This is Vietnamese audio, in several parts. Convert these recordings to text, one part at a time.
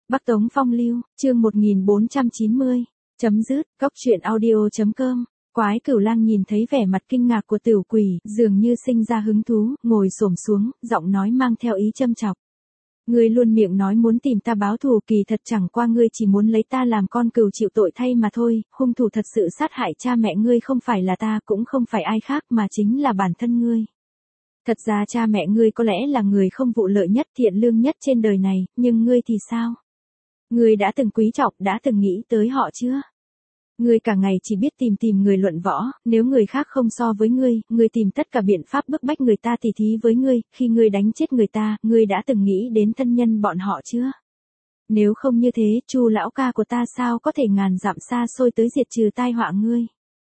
Bắc Tống Phong Lưu, chương 1490. Chấm dứt, Cóc truyện audio.com. Quái Cửu Lang nhìn thấy vẻ mặt kinh ngạc của Tiểu Quỷ, dường như sinh ra hứng thú, ngồi xổm xuống, giọng nói mang theo ý châm chọc. Ngươi luôn miệng nói muốn tìm ta báo thù, kỳ thật chẳng qua ngươi chỉ muốn lấy ta làm con cừu chịu tội thay mà thôi, hung thủ thật sự sát hại cha mẹ ngươi không phải là ta, cũng không phải ai khác mà chính là bản thân ngươi. Thật ra cha mẹ ngươi có lẽ là người không vụ lợi nhất, thiện lương nhất trên đời này, nhưng ngươi thì sao? Ngươi đã từng quý trọng, đã từng nghĩ tới họ chưa? Ngươi cả ngày chỉ biết tìm người luận võ, nếu người khác không so với ngươi tìm tất cả biện pháp bức bách người ta tỉ thí với ngươi, khi ngươi đánh chết người ta, ngươi đã từng nghĩ đến thân nhân bọn họ chưa? Nếu không như thế, Chu lão ca của ta sao có thể ngàn dặm xa xôi tới diệt trừ tai họa ngươi?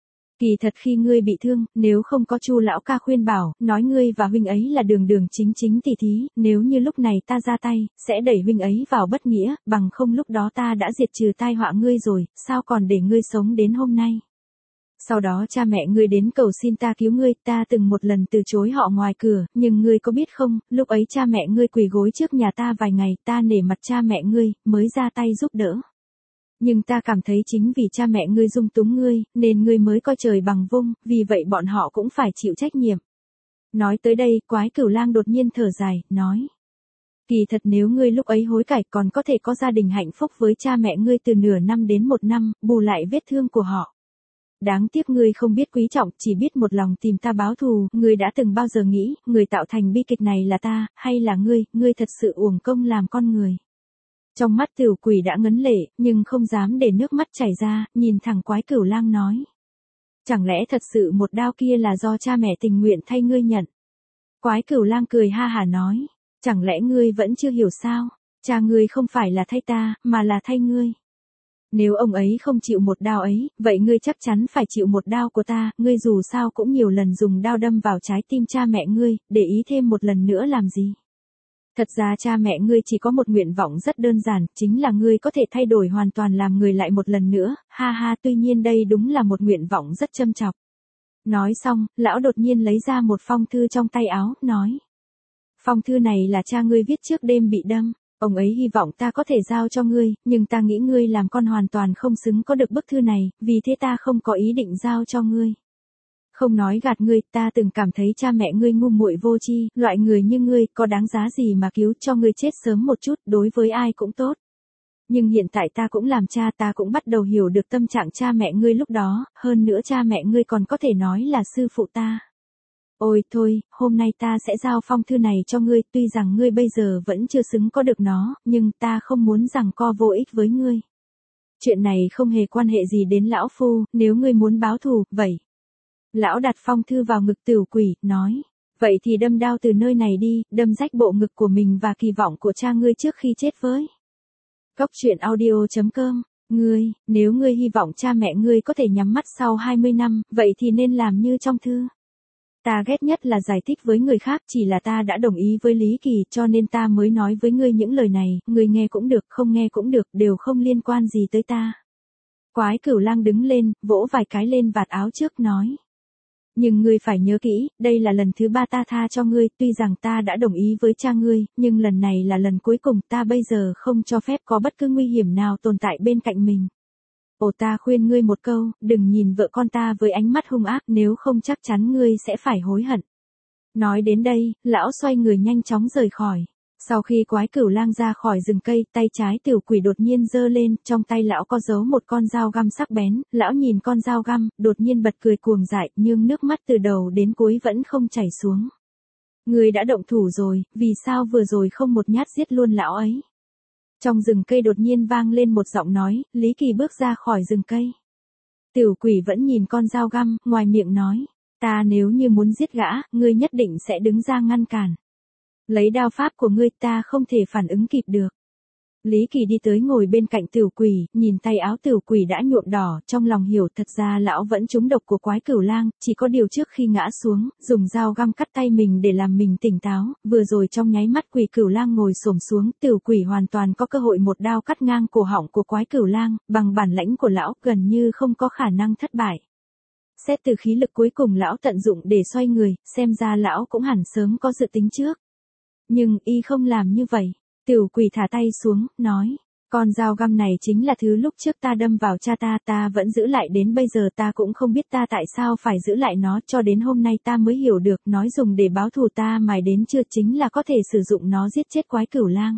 Kỳ thật khi ngươi bị thương, nếu không có Chu lão ca khuyên bảo, nói ngươi và huynh ấy là đường chính tỉ thí, nếu như lúc này ta ra tay, sẽ đẩy huynh ấy vào bất nghĩa, bằng không lúc đó ta đã diệt trừ tai họa ngươi rồi, sao còn để ngươi sống đến hôm nay. Sau đó cha mẹ ngươi đến cầu xin ta cứu ngươi, ta từng một lần từ chối họ ngoài cửa, nhưng ngươi có biết không, lúc ấy cha mẹ ngươi quỳ gối trước nhà ta vài ngày, ta nể mặt cha mẹ ngươi, mới ra tay giúp đỡ. Nhưng ta cảm thấy chính vì cha mẹ ngươi dung túng ngươi, nên ngươi mới coi trời bằng vung, vì vậy bọn họ cũng phải chịu trách nhiệm. Nói tới đây, Quái Cửu Lang đột nhiên thở dài, nói. Kỳ thật nếu ngươi lúc ấy hối cải còn có thể có gia đình hạnh phúc với cha mẹ ngươi từ nửa năm đến 1 năm, bù lại vết thương của họ. Đáng tiếc ngươi không biết quý trọng, chỉ biết một lòng tìm ta báo thù, ngươi đã từng bao giờ nghĩ, người tạo thành bi kịch này là ta, hay là ngươi thật sự uổng công làm con người. Trong mắt Tiểu Quỷ đã ngấn lệ, nhưng không dám để nước mắt chảy ra, nhìn thẳng Quái Cửu Lang nói. Chẳng lẽ thật sự một đao kia là do cha mẹ tình nguyện thay ngươi nhận? Quái Cửu Lang cười ha hả nói. Chẳng lẽ ngươi vẫn chưa hiểu sao? Cha ngươi không phải là thay ta, mà là thay ngươi. Nếu ông ấy không chịu một đao ấy, vậy ngươi chắc chắn phải chịu một đao của ta, ngươi dù sao cũng nhiều lần dùng đao đâm vào trái tim cha mẹ ngươi, để ý thêm một lần nữa làm gì? Thật ra cha mẹ ngươi chỉ có một nguyện vọng rất đơn giản, chính là ngươi có thể thay đổi hoàn toàn làm người lại một lần nữa, ha ha, tuy nhiên đây đúng là một nguyện vọng rất châm chọc. Nói xong, lão đột nhiên lấy ra một phong thư trong tay áo, nói. Phong thư này là cha ngươi viết trước đêm bị đâm, ông ấy hy vọng ta có thể giao cho ngươi, nhưng ta nghĩ ngươi làm con hoàn toàn không xứng có được bức thư này, vì thế ta không có ý định giao cho ngươi. Không nói gạt ngươi, ta từng cảm thấy cha mẹ ngươi ngu muội vô tri, loại người như ngươi có đáng giá gì mà cứu cho ngươi chết sớm một chút, đối với ai cũng tốt. Nhưng hiện tại ta cũng làm cha, ta cũng bắt đầu hiểu được tâm trạng cha mẹ ngươi lúc đó, hơn nữa cha mẹ ngươi còn có thể nói là sư phụ ta. Ôi thôi, hôm nay ta sẽ giao phong thư này cho ngươi, tuy rằng ngươi bây giờ vẫn chưa xứng có được nó, nhưng ta không muốn giằng co vô ích với ngươi. Chuyện này không hề quan hệ gì đến lão phu, nếu ngươi muốn báo thù, vậy. Lão đặt phong thư vào ngực Tiểu Quỷ, nói. Vậy thì đâm đao từ nơi này đi, đâm rách bộ ngực của mình và kỳ vọng của cha ngươi trước khi chết với. Cóc truyện audio.com. Nếu ngươi hy vọng cha mẹ ngươi có thể nhắm mắt sau 20 năm, vậy thì nên làm như trong thư. Ta ghét nhất là giải thích với người khác, chỉ là ta đã đồng ý với Lý Kỳ cho nên ta mới nói với ngươi những lời này, ngươi nghe cũng được, không nghe cũng được, đều không liên quan gì tới ta. Quái Cửu Lang đứng lên, vỗ vài cái lên vạt áo trước nói. Nhưng ngươi phải nhớ kỹ, đây là lần thứ 3 ta tha cho ngươi, tuy rằng ta đã đồng ý với cha ngươi, nhưng lần này là lần cuối cùng, ta bây giờ không cho phép có bất cứ nguy hiểm nào tồn tại bên cạnh mình. Ta khuyên ngươi một câu, đừng nhìn vợ con ta với ánh mắt hung ác, nếu không chắc chắn ngươi sẽ phải hối hận. Nói đến đây, lão xoay người nhanh chóng rời khỏi. Sau khi Quái Cửu Lang ra khỏi rừng cây, tay trái Tiểu Quỷ đột nhiên giơ lên, trong tay lão có giấu một con dao găm sắc bén, lão nhìn con dao găm, đột nhiên bật cười cuồng dại, nhưng nước mắt từ đầu đến cuối vẫn không chảy xuống. Ngươi đã động thủ rồi, vì sao vừa rồi không một nhát giết luôn lão ấy? Trong rừng cây đột nhiên vang lên một giọng nói, Lý Kỳ bước ra khỏi rừng cây. Tiểu Quỷ vẫn nhìn con dao găm, ngoài miệng nói, ta nếu như muốn giết gã, ngươi nhất định sẽ đứng ra ngăn cản. Lấy đao pháp của ngươi ta không thể phản ứng kịp được. Lý Kỳ đi tới ngồi bên cạnh Tiểu Quỷ, nhìn tay áo Tiểu Quỷ đã nhuộm đỏ, trong lòng hiểu thật ra lão vẫn trúng độc của Quái Cửu Lang, chỉ có điều trước khi ngã xuống, dùng dao găm cắt tay mình để làm mình tỉnh táo, vừa rồi trong nháy mắt Quỷ Cửu Lang ngồi xổm xuống, Tiểu Quỷ hoàn toàn có cơ hội một đao cắt ngang cổ họng của Quái Cửu Lang, bằng bản lãnh của lão, gần như không có khả năng thất bại. Xét từ khí lực cuối cùng lão tận dụng để xoay người, xem ra lão cũng hẳn sớm có dự tính trước. Nhưng y không làm như vậy. Tiểu Quỷ thả tay xuống, nói. Con dao găm này chính là thứ lúc trước ta đâm vào cha ta vẫn giữ lại đến bây giờ, ta cũng không biết ta tại sao phải giữ lại nó, cho đến hôm nay ta mới hiểu được, nói dùng để báo thù ta mài đến chưa chính là có thể sử dụng nó giết chết Quái Cửu Lang.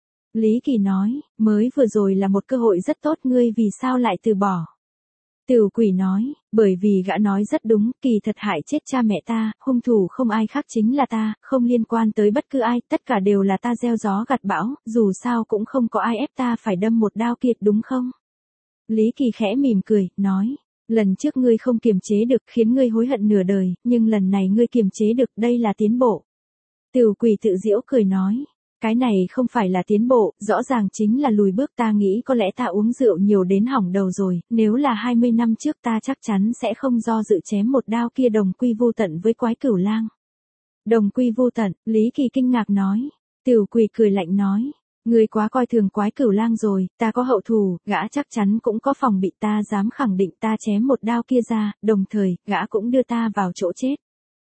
Lý Kỳ nói, mới vừa rồi là một cơ hội rất tốt, ngươi vì sao lại từ bỏ? Tửu Quỷ nói, bởi vì gã nói rất đúng, kỳ thật hại chết cha mẹ ta, hung thủ không ai khác chính là ta, không liên quan tới bất cứ ai, tất cả đều là ta gieo gió gặt bão, dù sao cũng không có ai ép ta phải đâm một đao kiệt đúng không? Lý Kỳ khẽ mỉm cười, nói, lần trước ngươi không kiềm chế được khiến ngươi hối hận nửa đời, nhưng lần này ngươi kiềm chế được, đây là tiến bộ. Tửu Quỷ tự giễu cười nói. Cái này không phải là tiến bộ, rõ ràng chính là lùi bước, ta nghĩ có lẽ ta uống rượu nhiều đến hỏng đầu rồi, nếu là 20 năm trước ta chắc chắn sẽ không do dự chém một đao kia đồng quy vu tận với Quái Cửu Lang. Đồng quy vu tận, Lý Kỳ kinh ngạc nói. Tửu Quỷ cười lạnh nói, ngươi quá coi thường Quái Cửu Lang rồi, ta có hậu thù, gã chắc chắn cũng có phòng bị, ta dám khẳng định ta chém một đao kia ra, đồng thời, gã cũng đưa ta vào chỗ chết.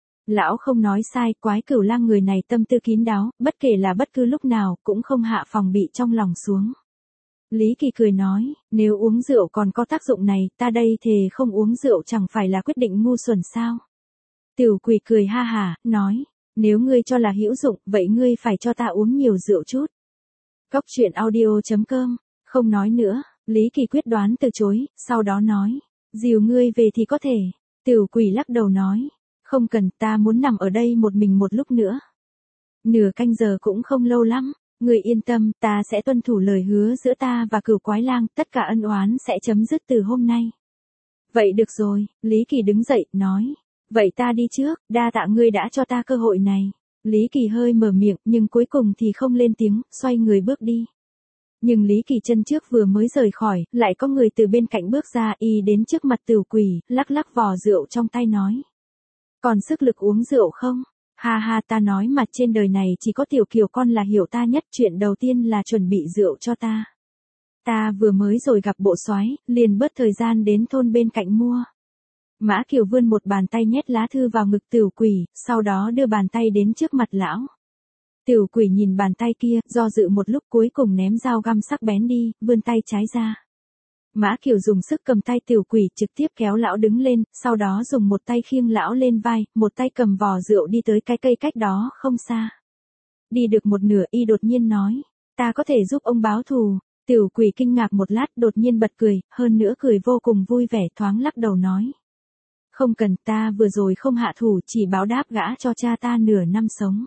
Lão không nói sai, Quái Cửu Lang người này tâm tư kín đáo, bất kể là bất cứ lúc nào, cũng không hạ phòng bị trong lòng xuống. Lý Kỳ cười nói, nếu uống rượu còn có tác dụng này, ta đây thề không uống rượu chẳng phải là quyết định ngu xuẩn sao? Tửu Quỷ cười ha hả, nói, nếu ngươi cho là hữu dụng, vậy ngươi phải cho ta uống nhiều rượu chút. Cóc truyện audio.com, không nói nữa, Lý Kỳ quyết đoán từ chối, sau đó nói, dìu ngươi về thì có thể. Tửu Quỷ lắc đầu nói, không cần, ta muốn nằm ở đây một mình một lúc nữa. Nửa canh giờ cũng không lâu lắm, ngươi yên tâm, ta sẽ tuân thủ lời hứa giữa ta và Cửu Quái Lang, tất cả ân oán sẽ chấm dứt từ hôm nay. Vậy được rồi, Lý Kỳ đứng dậy, nói, vậy ta đi trước, đa tạ ngươi đã cho ta cơ hội này. Lý Kỳ hơi mở miệng, nhưng cuối cùng thì không lên tiếng, xoay người bước đi. Nhưng Lý Kỳ chân trước vừa mới rời khỏi, lại có người từ bên cạnh bước ra, y đến trước mặt Tửu Quỷ, lắc lắc vò rượu trong tay nói. Còn sức lực uống rượu không? Ha ha, ta nói mà trên đời này chỉ có Tiểu Kiều con là hiểu ta nhất, chuyện đầu tiên là chuẩn bị rượu cho ta. Ta vừa mới rồi gặp bộ soái, liền bớt thời gian đến thôn bên cạnh mua. Mã Kiều vươn một bàn tay nhét lá thư vào ngực Tửu Quỷ, sau đó đưa bàn tay đến trước mặt lão. Tửu Quỷ nhìn bàn tay kia, do dự một lúc cuối cùng ném dao găm sắc bén đi, vươn tay trái ra. Mã Kiều dùng sức cầm tay Tửu Quỷ, trực tiếp kéo lão đứng lên, sau đó dùng một tay khiêng lão lên vai, một tay cầm vò rượu đi tới cái cây cách đó không xa. Đi được một nửa y đột nhiên nói, ta có thể giúp ông báo thù. Tửu Quỷ kinh ngạc một lát, đột nhiên bật cười, hơn nữa cười vô cùng vui vẻ, thoáng lắc đầu nói. Không cần, ta vừa rồi không hạ thủ, chỉ báo đáp gã cho cha ta nửa năm sống.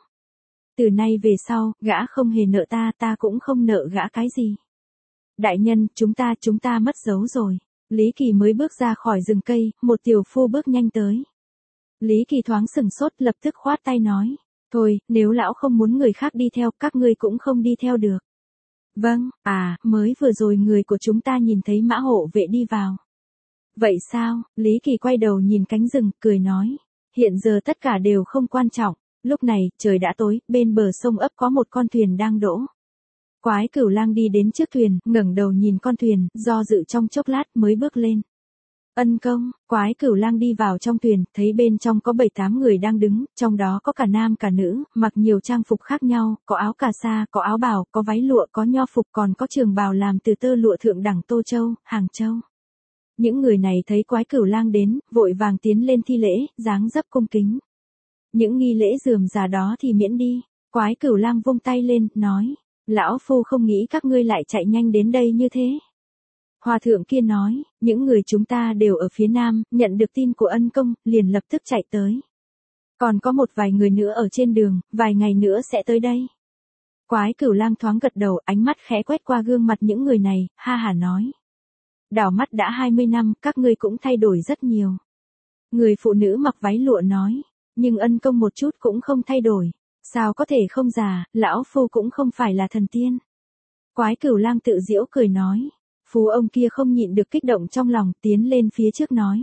Từ nay về sau, gã không hề nợ ta, ta cũng không nợ gã cái gì. Đại nhân, chúng ta mất dấu rồi. Lý Kỳ mới bước ra khỏi rừng cây, một tiểu phu bước nhanh tới. Lý Kỳ thoáng sừng sốt, lập tức khoát tay nói. Thôi, nếu lão không muốn người khác đi theo, các ngươi cũng không đi theo được. Vâng, mới vừa rồi người của chúng ta nhìn thấy Mã hộ vệ đi vào. Vậy sao? Lý Kỳ quay đầu nhìn cánh rừng, cười nói. Hiện giờ tất cả đều không quan trọng. Lúc này, trời đã tối, bên bờ sông ấp có một con thuyền đang đỗ. Quái Cửu Lang đi đến trước thuyền, ngẩng đầu nhìn con thuyền, do dự trong chốc lát mới bước lên. Ân công, Quái Cửu Lang đi vào trong thuyền, thấy bên trong có 7-8 người đang đứng, trong đó có cả nam cả nữ, mặc nhiều trang phục khác nhau, có áo cà sa, có áo bào, có váy lụa, có nho phục, còn có trường bào làm từ tơ lụa thượng đẳng Tô Châu, Hàng Châu. Những người này thấy Quái Cửu Lang đến, vội vàng tiến lên thi lễ, dáng dấp cung kính. Những nghi lễ rườm rà đó thì miễn đi. Quái Cửu Lang vung tay lên, nói. Lão phu không nghĩ các ngươi lại chạy nhanh đến đây như thế. Hòa thượng kia nói, những người chúng ta đều ở phía nam, nhận được tin của ân công, liền lập tức chạy tới. Còn có một vài người nữa ở trên đường, vài ngày nữa sẽ tới đây. Quái Cửu Lang thoáng gật đầu, ánh mắt khẽ quét qua gương mặt những người này, ha hả nói. Đảo mắt đã 20 năm, các ngươi cũng thay đổi rất nhiều. Người phụ nữ mặc váy lụa nói, nhưng ân công một chút cũng không thay đổi. Sao có thể không già, lão phu cũng không phải là thần tiên. Quái Cửu Lang tự giễu cười nói. Phú ông kia không nhịn được kích động trong lòng, tiến lên phía trước nói.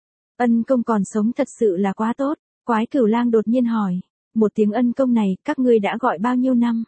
Ân công còn sống thật sự là quá tốt. Quái Cửu Lang đột nhiên hỏi. Một tiếng ân công này, các ngươi đã gọi bao nhiêu năm?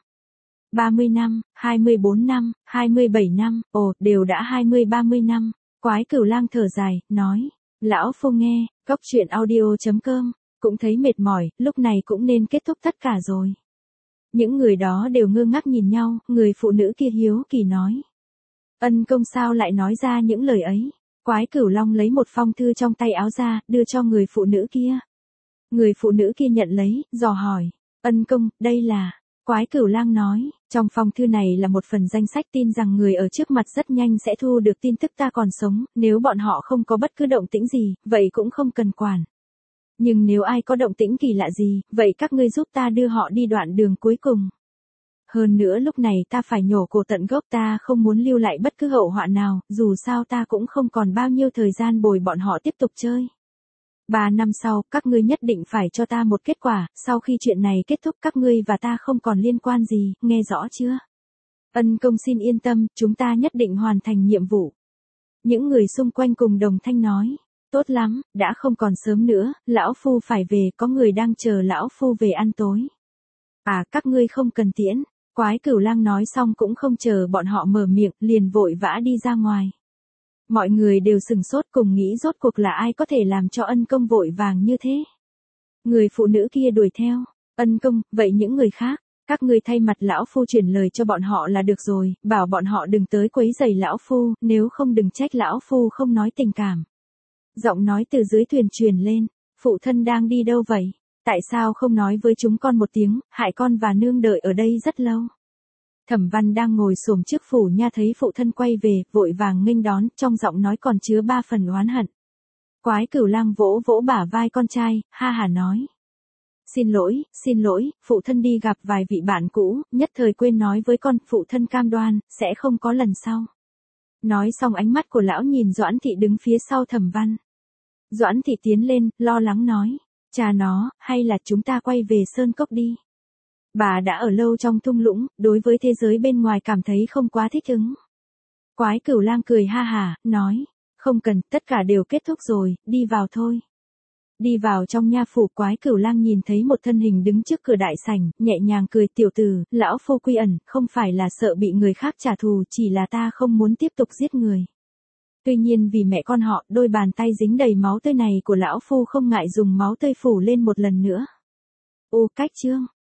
30 năm, 24 năm, 27 năm, đều đã 20-30 năm. Quái Cửu Lang thở dài, nói. Lão phu nghe, cóc truyện audio.com, cũng thấy mệt mỏi, lúc này cũng nên kết thúc tất cả rồi. Những người đó đều ngơ ngác nhìn nhau, người phụ nữ kia hiếu kỳ nói. Ân Công sao lại nói ra những lời ấy? Quái Cửu Long lấy một phong thư trong tay áo ra, đưa cho người phụ nữ kia. Người phụ nữ kia nhận lấy, dò hỏi. Ân Công, đây là... Quái Cửu Lang nói, trong phong thư này là một phần danh sách tin rằng người ở trước mặt rất nhanh sẽ thu được tin tức ta còn sống, nếu bọn họ không có bất cứ động tĩnh gì, vậy cũng không cần quản. Nhưng nếu ai có động tĩnh kỳ lạ gì, vậy các ngươi giúp ta đưa họ đi đoạn đường cuối cùng. Hơn nữa lúc này ta phải nhổ cổ tận gốc, ta không muốn lưu lại bất cứ hậu họa nào, dù sao ta cũng không còn bao nhiêu thời gian bồi bọn họ tiếp tục chơi. 3 năm sau, các ngươi nhất định phải cho ta một kết quả, sau khi chuyện này kết thúc các ngươi và ta không còn liên quan gì, nghe rõ chưa? Ân Công xin yên tâm, chúng ta nhất định hoàn thành nhiệm vụ. Những người xung quanh cùng đồng thanh nói, tốt lắm, đã không còn sớm nữa, lão phu phải về, có người đang chờ lão phu về ăn tối. À, các ngươi không cần tiễn. Quái Cửu Lang nói xong cũng không chờ bọn họ mở miệng, liền vội vã đi ra ngoài. Mọi người đều sừng sốt cùng nghĩ rốt cuộc là ai có thể làm cho Ân Công vội vàng như thế. Người phụ nữ kia đuổi theo. Ân Công, vậy những người khác, các ngươi thay mặt lão phu truyền lời cho bọn họ là được rồi, bảo bọn họ đừng tới quấy rầy lão phu, nếu không đừng trách lão phu không nói tình cảm. Giọng nói từ dưới thuyền truyền lên, phụ thân đang đi đâu vậy? Tại sao không nói với chúng con một tiếng, hại con và nương đợi ở đây rất lâu. Thẩm Văn đang ngồi xổm trước phủ nha thấy phụ thân quay về, vội vàng nghênh đón, trong giọng nói còn chứa 3 phần oán hận. Quái Cửu Lang vỗ vỗ bả vai con trai, ha hà nói. Xin lỗi, phụ thân đi gặp vài vị bạn cũ, nhất thời quên nói với con, phụ thân cam đoan, sẽ không có lần sau. Nói xong ánh mắt của lão nhìn Doãn Thị đứng phía sau Thẩm Văn. Doãn Thị tiến lên, lo lắng nói, cha nó, hay là chúng ta quay về Sơn Cốc đi. Bà đã ở lâu trong thung lũng, đối với thế giới bên ngoài cảm thấy không quá thích ứng. Quái Cửu Lang cười ha hà, nói, không cần, tất cả đều kết thúc rồi, đi vào thôi. Đi vào trong nha phủ, Quái Cửu Lang nhìn thấy một thân hình đứng trước cửa đại sảnh, nhẹ nhàng cười, tiểu tử, lão phu quy ẩn, không phải là sợ bị người khác trả thù, chỉ là ta không muốn tiếp tục giết người. Tuy nhiên vì mẹ con họ, đôi bàn tay dính đầy máu tươi này của lão phu không ngại dùng máu tươi phủ lên một lần nữa. Ô cách chương.